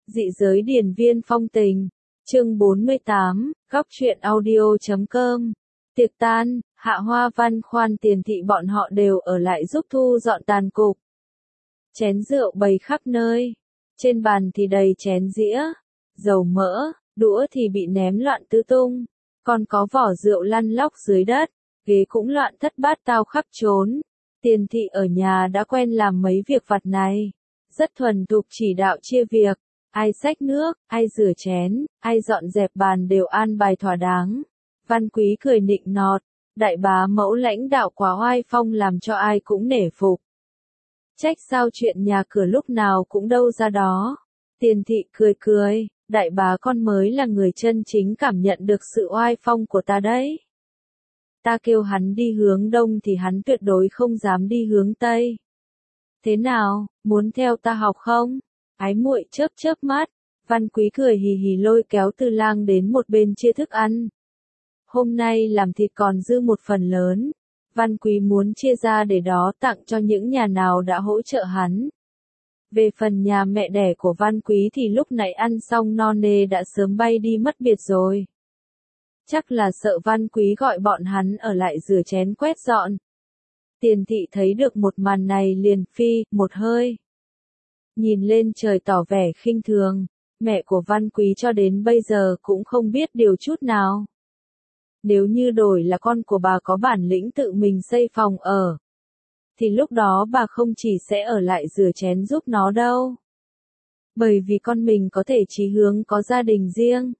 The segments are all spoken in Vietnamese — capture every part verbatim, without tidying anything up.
Dị giới điển viên phong tình. Chương bốn mươi tám, góc truyện audio chấm com. Tiệc tan, Hạ Hoa Văn Khoan Tiền Thị bọn họ đều ở lại giúp thu dọn tàn cục. Chén rượu bày khắp nơi. Trên bàn thì đầy chén dĩa, dầu mỡ, đũa thì bị ném loạn tứ tung. Còn có vỏ rượu lăn lóc dưới đất, ghế cũng loạn thất bát tao khắp trốn. Tiền Thị ở nhà đã quen làm mấy việc vặt này. Rất thuần thục chỉ đạo chia việc. Ai xách nước, ai rửa chén, ai dọn dẹp bàn đều an bài thỏa đáng. Văn Quý cười nịnh nọt, đại bá mẫu lãnh đạo quá oai phong làm cho ai cũng nể phục. Trách sao chuyện nhà cửa lúc nào cũng đâu ra đó. Tiền Thị cười cười, đại bá con mới là người chân chính cảm nhận được sự oai phong của ta đấy. Ta kêu hắn đi hướng đông thì hắn tuyệt đối không dám đi hướng tây. Thế nào, muốn theo ta học không? Ái muội chớp chớp mắt, Văn Quý cười hì hì lôi kéo Tư Lang đến một bên chia thức ăn. Hôm nay làm thịt còn dư một phần lớn, Văn Quý muốn chia ra để đó tặng cho những nhà nào đã hỗ trợ hắn. Về phần nhà mẹ đẻ của Văn Quý thì lúc nãy ăn xong no nê đã sớm bay đi mất biệt rồi. Chắc là sợ Văn Quý gọi bọn hắn ở lại rửa chén quét dọn. Tiền Thị thấy được một màn này liền phi một hơi. Nhìn lên trời tỏ vẻ khinh thường, mẹ của Văn Quý cho đến bây giờ cũng không biết điều chút nào. Nếu như đổi là con của bà có bản lĩnh tự mình xây phòng ở, thì lúc đó bà không chỉ sẽ ở lại rửa chén giúp nó đâu. Bởi vì con mình có thể chí hướng có gia đình riêng.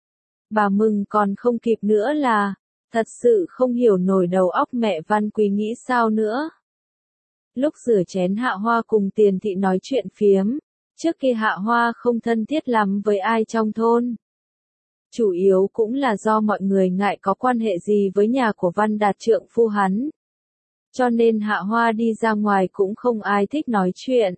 Bà mừng còn không kịp nữa là, thật sự không hiểu nổi đầu óc mẹ Văn Quý nghĩ sao nữa. Lúc rửa chén Hạ Hoa cùng Tiền Thị nói chuyện phiếm, trước kia Hạ Hoa không thân thiết lắm với ai trong thôn. Chủ yếu cũng là do mọi người ngại có quan hệ gì với nhà của Văn Đạt trượng phu hắn. Cho nên Hạ Hoa đi ra ngoài cũng không ai thích nói chuyện.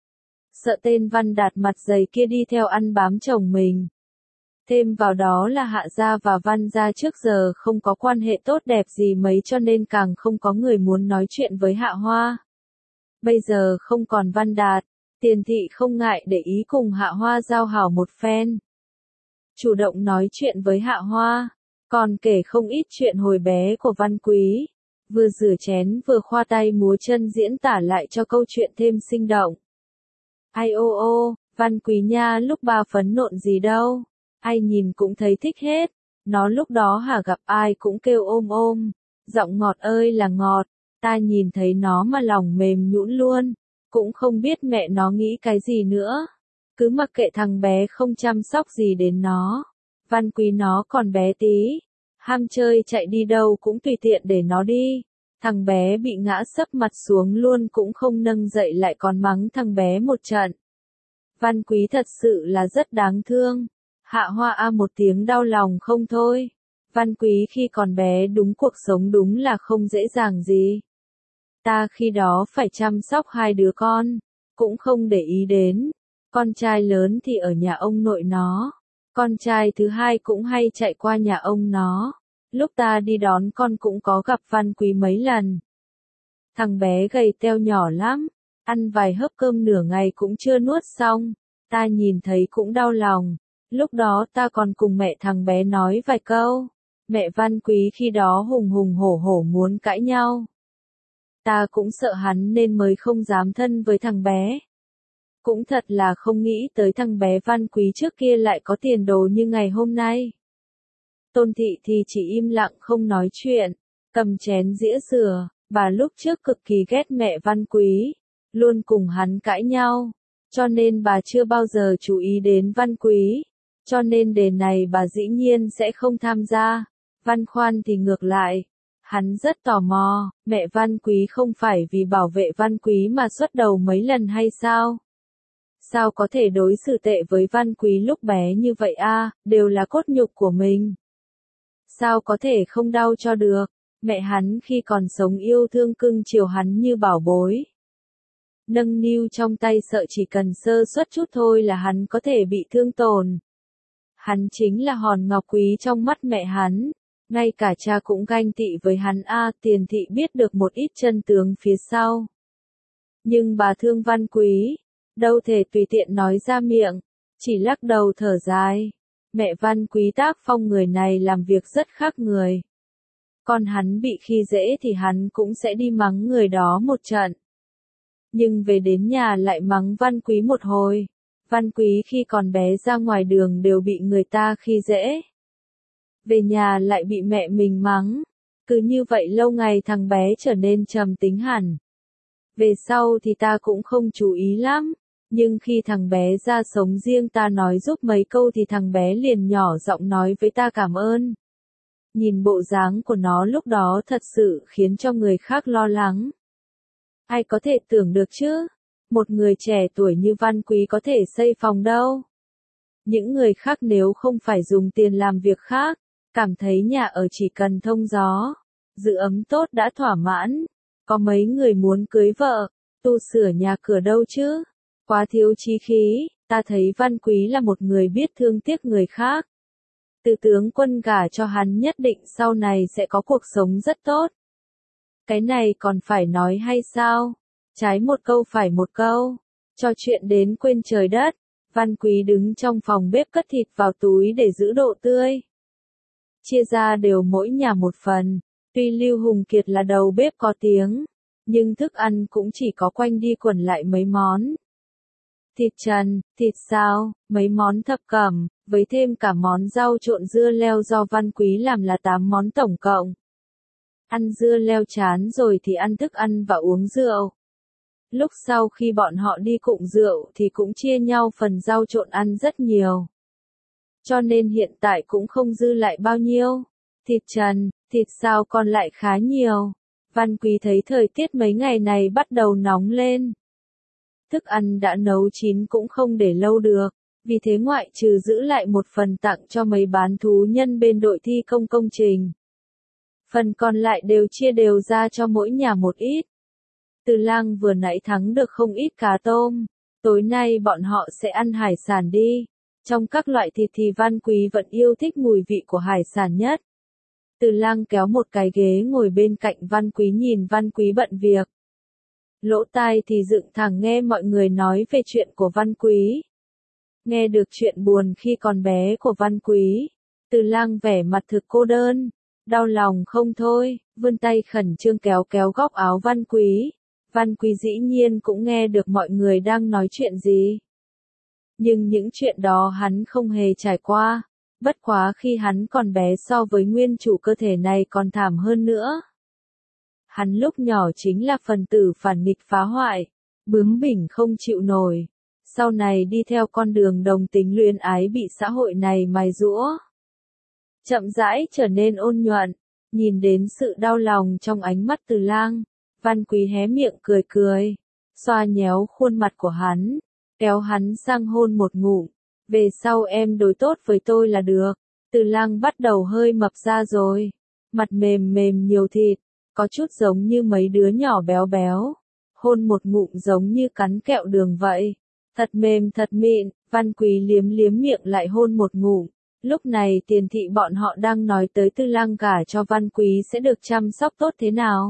Sợ tên Văn Đạt mặt dày kia đi theo ăn bám chồng mình. Thêm vào đó là Hạ gia và Văn gia trước giờ không có quan hệ tốt đẹp gì mấy cho nên càng không có người muốn nói chuyện với Hạ Hoa. Bây giờ không còn Văn Đạt, Tiền Thị không ngại để ý cùng Hạ Hoa giao hảo một phen. Chủ động nói chuyện với Hạ Hoa, còn kể không ít chuyện hồi bé của Văn Quý, vừa rửa chén vừa khoa tay múa chân diễn tả lại cho câu chuyện thêm sinh động. Ai ô ô, Văn Quý nha lúc bà phấn nộn gì đâu, ai nhìn cũng thấy thích hết, nó lúc đó hả gặp ai cũng kêu ôm ôm, giọng ngọt ơi là ngọt. Ta nhìn thấy nó mà lòng mềm nhũn luôn, cũng không biết mẹ nó nghĩ cái gì nữa. Cứ mặc kệ thằng bé không chăm sóc gì đến nó. Văn Quý nó còn bé tí, ham chơi chạy đi đâu cũng tùy tiện để nó đi. Thằng bé bị ngã sấp mặt xuống luôn cũng không nâng dậy lại còn mắng thằng bé một trận. Văn Quý thật sự là rất đáng thương. Hạ Hoa a một tiếng đau lòng không thôi. Văn Quý khi còn bé đúng cuộc sống đúng là không dễ dàng gì. Ta khi đó phải chăm sóc hai đứa con, cũng không để ý đến. Con trai lớn thì ở nhà ông nội nó, con trai thứ hai cũng hay chạy qua nhà ông nó. Lúc ta đi đón con cũng có gặp Văn Quý mấy lần. Thằng bé gầy teo nhỏ lắm, ăn vài hớp cơm nửa ngày cũng chưa nuốt xong, ta nhìn thấy cũng đau lòng. Lúc đó ta còn cùng mẹ thằng bé nói vài câu, mẹ Văn Quý khi đó hùng hùng hổ hổ muốn cãi nhau. Ta cũng sợ hắn nên mới không dám thân với thằng bé. Cũng thật là không nghĩ tới thằng bé Văn Quý trước kia lại có tiền đồ như ngày hôm nay. Tôn Thị thì chỉ im lặng không nói chuyện, cầm chén dĩa rửa, bà lúc trước cực kỳ ghét mẹ Văn Quý, luôn cùng hắn cãi nhau, cho nên bà chưa bao giờ chú ý đến Văn Quý, cho nên đề này bà dĩ nhiên sẽ không tham gia. Văn Khoan thì ngược lại. Hắn rất tò mò, mẹ Văn Quý không phải vì bảo vệ Văn Quý mà xuất đầu mấy lần hay sao? Sao có thể đối xử tệ với Văn Quý lúc bé như vậy a, đều là cốt nhục của mình. Sao có thể không đau cho được, mẹ hắn khi còn sống yêu thương cưng chiều hắn như bảo bối. Nâng niu trong tay sợ chỉ cần sơ suất chút thôi là hắn có thể bị thương tổn. Hắn chính là hòn ngọc quý trong mắt mẹ hắn. Ngay cả cha cũng ganh tị với hắn a. Tiền Thị biết được một ít chân tướng phía sau. Nhưng bà thương Văn Quý, đâu thể tùy tiện nói ra miệng. chỉ lắc đầu thở dài. Mẹ Văn Quý tác phong người này làm việc rất khác người. Con hắn bị khi dễ thì hắn cũng sẽ đi mắng người đó một trận. Nhưng về đến nhà lại mắng Văn Quý một hồi. Văn Quý khi còn bé ra ngoài đường đều bị người ta khi dễ. Về nhà lại bị mẹ mình mắng. Cứ như vậy lâu ngày thằng bé trở nên trầm tính hẳn. Về sau thì ta cũng không chú ý lắm. Nhưng khi thằng bé ra sống riêng ta nói giúp mấy câu thì thằng bé liền nhỏ giọng nói với ta cảm ơn. Nhìn bộ dáng của nó lúc đó thật sự khiến cho người khác lo lắng. Ai có thể tưởng được chứ? Một người trẻ tuổi như Văn Quý có thể xây phòng đâu. Những người khác nếu không phải dùng tiền làm việc khác, cảm thấy nhà ở chỉ cần thông gió, giữ ấm tốt đã thỏa mãn. Có mấy người muốn cưới vợ, tu sửa nhà cửa đâu chứ? Quá thiếu chí khí, ta thấy Văn Quý là một người biết thương tiếc người khác. Từ tướng quân gả cho hắn nhất định sau này sẽ có cuộc sống rất tốt. Cái này còn phải nói hay sao? Trái một câu phải một câu. Cho chuyện đến quên trời đất. Văn Quý đứng trong phòng bếp cất thịt vào túi để giữ độ tươi. Chia ra đều mỗi nhà một phần. Tuy Lưu Hùng Kiệt là đầu bếp có tiếng, nhưng thức ăn cũng chỉ có quanh đi quẩn lại mấy món. Thịt trần, thịt xào, mấy món thập cẩm, với thêm cả món rau trộn dưa leo do Văn Quý làm là tám món tổng cộng. Ăn dưa leo chán rồi thì ăn thức ăn và uống rượu. Lúc sau khi bọn họ đi cụng rượu thì cũng chia nhau phần rau trộn ăn rất nhiều. Cho nên hiện tại cũng không dư lại bao nhiêu. Thịt trần, thịt xào còn lại khá nhiều. Văn Quý thấy thời tiết mấy ngày này bắt đầu nóng lên. Thức ăn đã nấu chín cũng không để lâu được, vì thế ngoại trừ giữ lại một phần tặng cho mấy bán thú nhân bên đội thi công công trình. Phần còn lại đều chia đều ra cho mỗi nhà một ít. Từ Lang vừa nãy thắng được không ít cá tôm, tối nay bọn họ sẽ ăn hải sản đi. Trong các loại thịt thì Văn Quý vẫn yêu thích mùi vị của hải sản nhất. Từ Lang kéo một cái ghế ngồi bên cạnh Văn Quý nhìn Văn Quý bận việc. Lỗ tai thì dựng thẳng nghe mọi người nói về chuyện của Văn Quý. Nghe được chuyện buồn khi còn bé của Văn Quý, Từ Lang vẻ mặt thực cô đơn, đau lòng không thôi, vươn tay khẩn trương kéo kéo góc áo Văn Quý. Văn Quý dĩ nhiên cũng nghe được mọi người đang nói chuyện gì. Nhưng những chuyện đó hắn không hề trải qua, bất quá khi hắn còn bé so với nguyên chủ cơ thể này còn thảm hơn nữa. Hắn lúc nhỏ chính là phần tử phản nghịch phá hoại, bướng bỉnh không chịu nổi. Sau này đi theo con đường đồng tính luyến ái bị xã hội này mài giũa. Chậm rãi trở nên ôn nhuận, nhìn đến sự đau lòng trong ánh mắt Từ Lang, Văn Quý hé miệng cười cười, xoa nhéo khuôn mặt của hắn, kéo hắn sang hôn một ngụm. Về sau em đối tốt với tôi là được. Từ Lang bắt đầu hơi mập ra rồi, mặt mềm mềm nhiều thịt, có chút giống như mấy đứa nhỏ béo béo. Hôn một ngụm giống như cắn kẹo đường vậy. Thật mềm thật mịn, Văn Quý liếm liếm miệng lại hôn một ngụm. Lúc này Tiền thị bọn họ đang nói tới Từ Lang gả cho Văn Quý sẽ được chăm sóc tốt thế nào.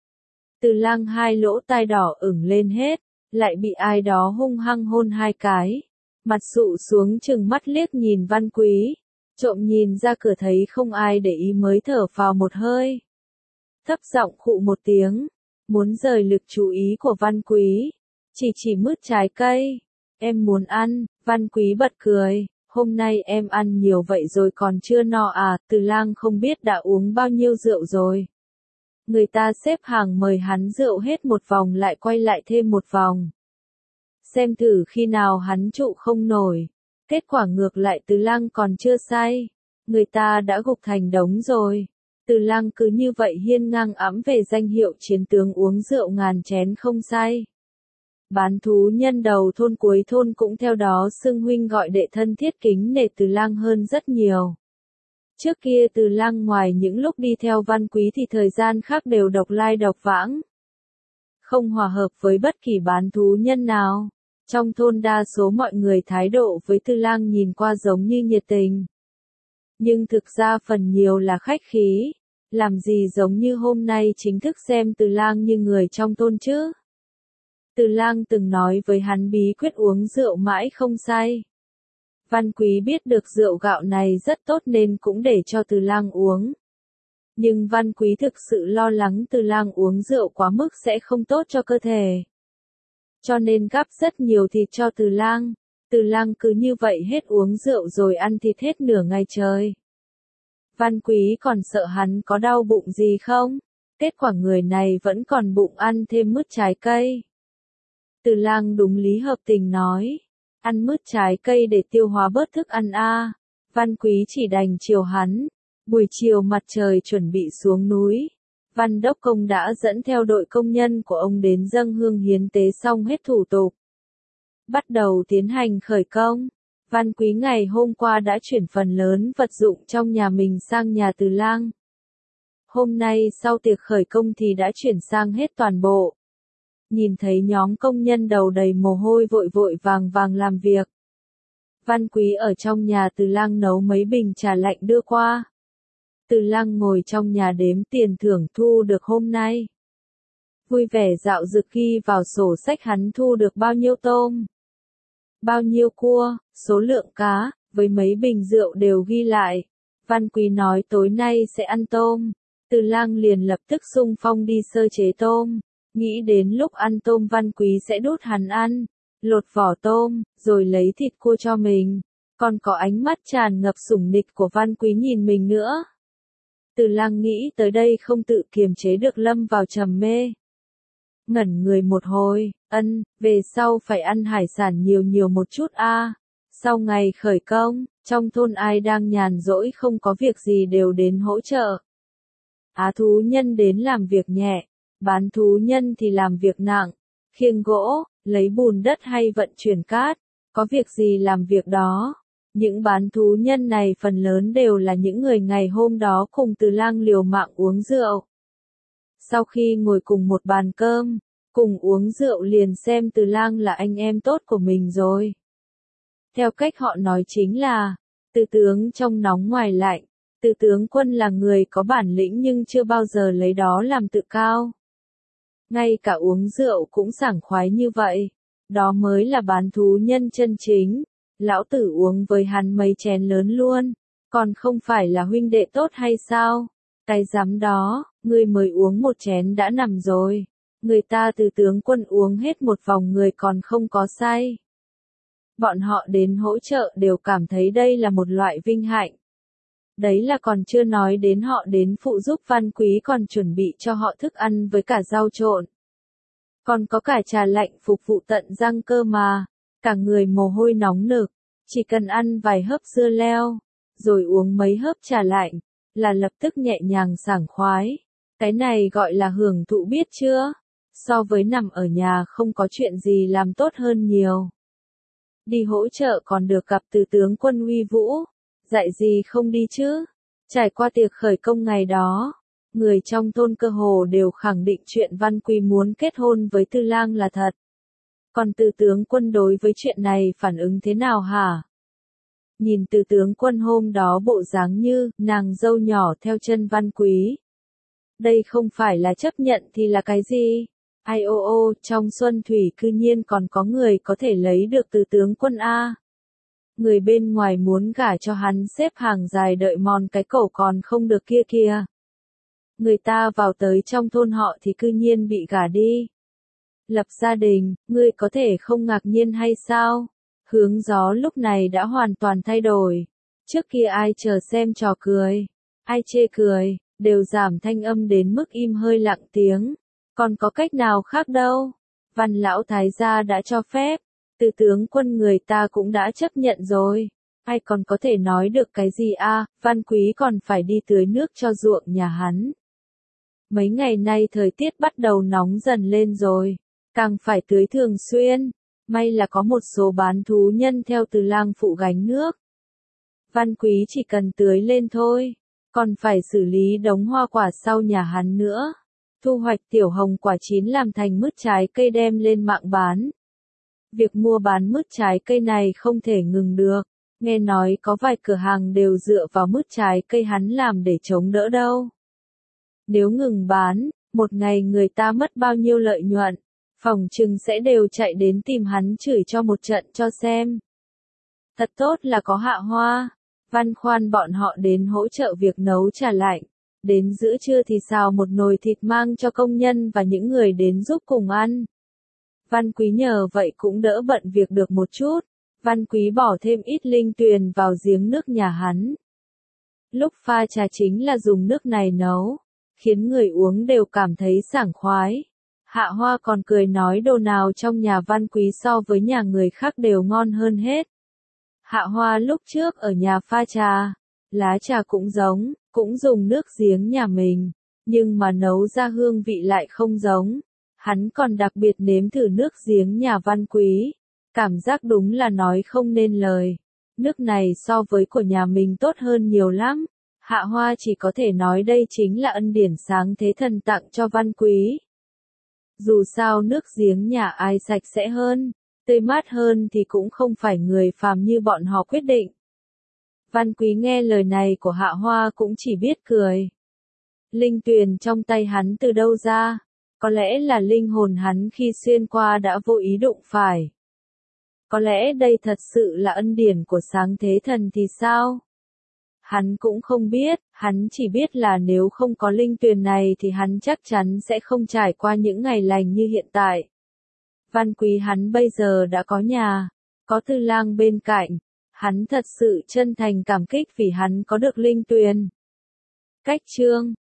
Từ Lang hai lỗ tai đỏ ửng lên hết, lại bị ai đó hung hăng hôn hai cái. Mặt sụ xuống chừng mắt liếc nhìn Văn Quý, trộm nhìn ra cửa thấy không ai để ý mới thở phào một hơi. Thấp giọng khụ một tiếng, muốn rời lực chú ý của Văn Quý, chỉ chỉ mứt trái cây. Em muốn ăn, Văn Quý bật cười, hôm nay em ăn nhiều vậy rồi còn chưa no à, Từ Lang không biết đã uống bao nhiêu rượu rồi. Người ta xếp hàng mời hắn rượu hết một vòng lại quay lại thêm một vòng. Xem thử khi nào hắn trụ không nổi. Kết quả ngược lại Từ Lang còn chưa say. Người ta đã gục thành đống rồi. Từ Lang cứ như vậy hiên ngang ẵm về danh hiệu chiến tướng uống rượu ngàn chén không say. Bán thú nhân đầu thôn cuối thôn cũng theo đó xưng huynh gọi đệ thân thiết kính nể Từ Lang hơn rất nhiều. Trước kia Từ Lang ngoài những lúc đi theo Văn Quý thì thời gian khác đều độc lai độc vãng. Không hòa hợp với bất kỳ bán thú nhân nào. Trong thôn đa số mọi người thái độ với Từ Lang nhìn qua giống như nhiệt tình. Nhưng thực ra phần nhiều là khách khí. Làm gì giống như hôm nay chính thức xem Từ Lang như người trong thôn chứ. Từ Lang từng nói với hắn bí quyết uống rượu mãi không say. Văn Quý biết được rượu gạo này rất tốt nên cũng để cho Từ Lang uống. Nhưng Văn Quý thực sự lo lắng Từ Lang uống rượu quá mức sẽ không tốt cho cơ thể. Cho nên gắp rất nhiều thịt cho Từ Lang. Từ Lang cứ như vậy hết uống rượu rồi ăn thịt hết nửa ngày trời. Văn Quý còn sợ hắn có đau bụng gì không? Kết quả người này vẫn còn bụng ăn thêm mứt trái cây. Từ Lang đúng lý hợp tình nói. Ăn mứt trái cây để tiêu hóa bớt thức ăn a. Văn Quý chỉ đành chiều hắn. Buổi chiều mặt trời chuẩn bị xuống núi. Văn Đốc Công đã dẫn theo đội công nhân của ông đến dâng hương hiến tế xong hết thủ tục. Bắt đầu tiến hành khởi công. Văn Quý ngày hôm qua đã chuyển phần lớn vật dụng trong nhà mình sang nhà Từ Lang. Hôm nay sau tiệc khởi công thì đã chuyển sang hết toàn bộ. Nhìn thấy nhóm công nhân đầu đầy mồ hôi vội vội vàng vàng làm việc. Văn Quý ở trong nhà Từ Lang nấu mấy bình trà lạnh đưa qua. Từ Lang ngồi trong nhà đếm tiền thưởng thu được hôm nay. Vui vẻ dạo dực ghi vào sổ sách hắn thu được bao nhiêu tôm, bao nhiêu cua, số lượng cá, với mấy bình rượu đều ghi lại. Văn Quý nói tối nay sẽ ăn tôm. Từ Lang liền lập tức xung phong đi sơ chế tôm. Nghĩ đến lúc ăn tôm Văn Quý sẽ đút hắn ăn, lột vỏ tôm, rồi lấy thịt cua cho mình. Còn có ánh mắt tràn ngập sủng nịch của Văn Quý nhìn mình nữa. Từ Lang nghĩ tới đây không tự kiềm chế được lâm vào trầm mê. Ngẩn người một hồi, ân, về sau phải ăn hải sản nhiều nhiều một chút a. Sau ngày khởi công, trong thôn ai đang nhàn rỗi không có việc gì đều đến hỗ trợ. Á thú nhân đến làm việc nhẹ, bán thú nhân thì làm việc nặng, khiêng gỗ, lấy bùn đất hay vận chuyển cát, có việc gì làm việc đó. Những bán thú nhân này phần lớn đều là những người ngày hôm đó cùng Từ Lang liều mạng uống rượu. Sau khi ngồi cùng một bàn cơm, cùng uống rượu liền xem Từ Lang là anh em tốt của mình rồi. Theo cách họ nói chính là, Từ tướng trong nóng ngoài lạnh, Từ tướng quân là người có bản lĩnh nhưng chưa bao giờ lấy đó làm tự cao. Ngay cả uống rượu cũng sảng khoái như vậy, đó mới là bán thú nhân chân chính. Lão tử uống với hắn mấy chén lớn luôn, còn không phải là huynh đệ tốt hay sao? Cái dám đó, ngươi mới uống một chén đã nằm rồi. Người ta Từ tướng quân uống hết một vòng người còn không có say. Bọn họ đến hỗ trợ đều cảm thấy đây là một loại vinh hạnh. Đấy là còn chưa nói đến họ đến phụ giúp Văn Quý còn chuẩn bị cho họ thức ăn với cả rau trộn. Còn có cả trà lạnh phục vụ tận răng cơ mà. Cả người mồ hôi nóng nực, chỉ cần ăn vài hớp dưa leo, rồi uống mấy hớp trà lạnh, là lập tức nhẹ nhàng sảng khoái. Cái này gọi là hưởng thụ biết chưa? So với nằm ở nhà không có chuyện gì làm tốt hơn nhiều. Đi hỗ trợ còn được gặp Từ tướng quân uy vũ, dạy gì không đi chứ? Trải qua tiệc khởi công ngày đó, người trong thôn cơ hồ đều khẳng định chuyện Văn Quý muốn kết hôn với Từ Lang là thật. Còn Từ tướng quân đối với chuyện này phản ứng thế nào hả? Nhìn Từ tướng quân hôm đó bộ dáng như nàng dâu nhỏ theo chân Văn Quý. Đây không phải là chấp nhận thì là cái gì? Ai ô ô, trong xuân thủy cư nhiên còn có người có thể lấy được Từ tướng quân a. Người bên ngoài muốn gả cho hắn xếp hàng dài đợi mòn cái cổ còn không được kia kìa. Người ta vào tới trong thôn họ thì cư nhiên bị gả đi. Lập gia đình, ngươi có thể không ngạc nhiên hay sao? Hướng gió lúc này đã hoàn toàn thay đổi. Trước kia ai chờ xem trò cười, ai chê cười, đều giảm thanh âm đến mức im hơi lặng tiếng. Còn có cách nào khác đâu. Văn lão thái gia đã cho phép, Từ tướng quân người ta cũng đã chấp nhận rồi. Ai còn có thể nói được cái gì a? Văn Quý còn phải đi tưới nước cho ruộng nhà hắn. Mấy ngày nay thời tiết bắt đầu nóng dần lên rồi. Càng phải tưới thường xuyên, may là có một số bán thú nhân theo Từ Lang phụ gánh nước. Văn Quý chỉ cần tưới lên thôi, còn phải xử lý đống hoa quả sau nhà hắn nữa. Thu hoạch tiểu hồng quả chín làm thành mứt trái cây đem lên mạng bán. Việc mua bán mứt trái cây này không thể ngừng được, nghe nói có vài cửa hàng đều dựa vào mứt trái cây hắn làm để chống đỡ đâu. Nếu ngừng bán, một ngày người ta mất bao nhiêu lợi nhuận. Phòng trừng sẽ đều chạy đến tìm hắn chửi cho một trận cho xem. Thật tốt là có Hạ Hoa, Văn Khoan bọn họ đến hỗ trợ việc nấu trà lạnh. Đến giữa trưa thì xào một nồi thịt mang cho công nhân và những người đến giúp cùng ăn. Văn Quý nhờ vậy cũng đỡ bận việc được một chút. Văn Quý bỏ thêm ít linh tuyền vào giếng nước nhà hắn. Lúc pha trà chính là dùng nước này nấu, khiến người uống đều cảm thấy sảng khoái. Hạ Hoa còn cười nói đồ nào trong nhà Văn Quý so với nhà người khác đều ngon hơn hết. Hạ Hoa lúc trước ở nhà pha trà, lá trà cũng giống, cũng dùng nước giếng nhà mình, nhưng mà nấu ra hương vị lại không giống. Hắn còn đặc biệt nếm thử nước giếng nhà Văn Quý, cảm giác đúng là nói không nên lời. Nước này so với của nhà mình tốt hơn nhiều lắm. Hạ Hoa chỉ có thể nói đây chính là ân điển sáng thế thần tặng cho Văn Quý. Dù sao nước giếng nhà ai sạch sẽ hơn, tươi mát hơn thì cũng không phải người phàm như bọn họ quyết định. Văn Quý nghe lời này của Hạ Hoa cũng chỉ biết cười. Linh tuyền trong tay hắn từ đâu ra? Có lẽ là linh hồn hắn khi xuyên qua đã vô ý đụng phải. Có lẽ đây thật sự là ân điển của sáng thế thần thì sao? Hắn cũng không biết, hắn chỉ biết là nếu không có linh tuyền này thì hắn chắc chắn sẽ không trải qua những ngày lành như hiện tại. Văn Quý hắn bây giờ đã có nhà, có Tư Lang bên cạnh, hắn thật sự chân thành cảm kích vì hắn có được linh tuyền. Cách chương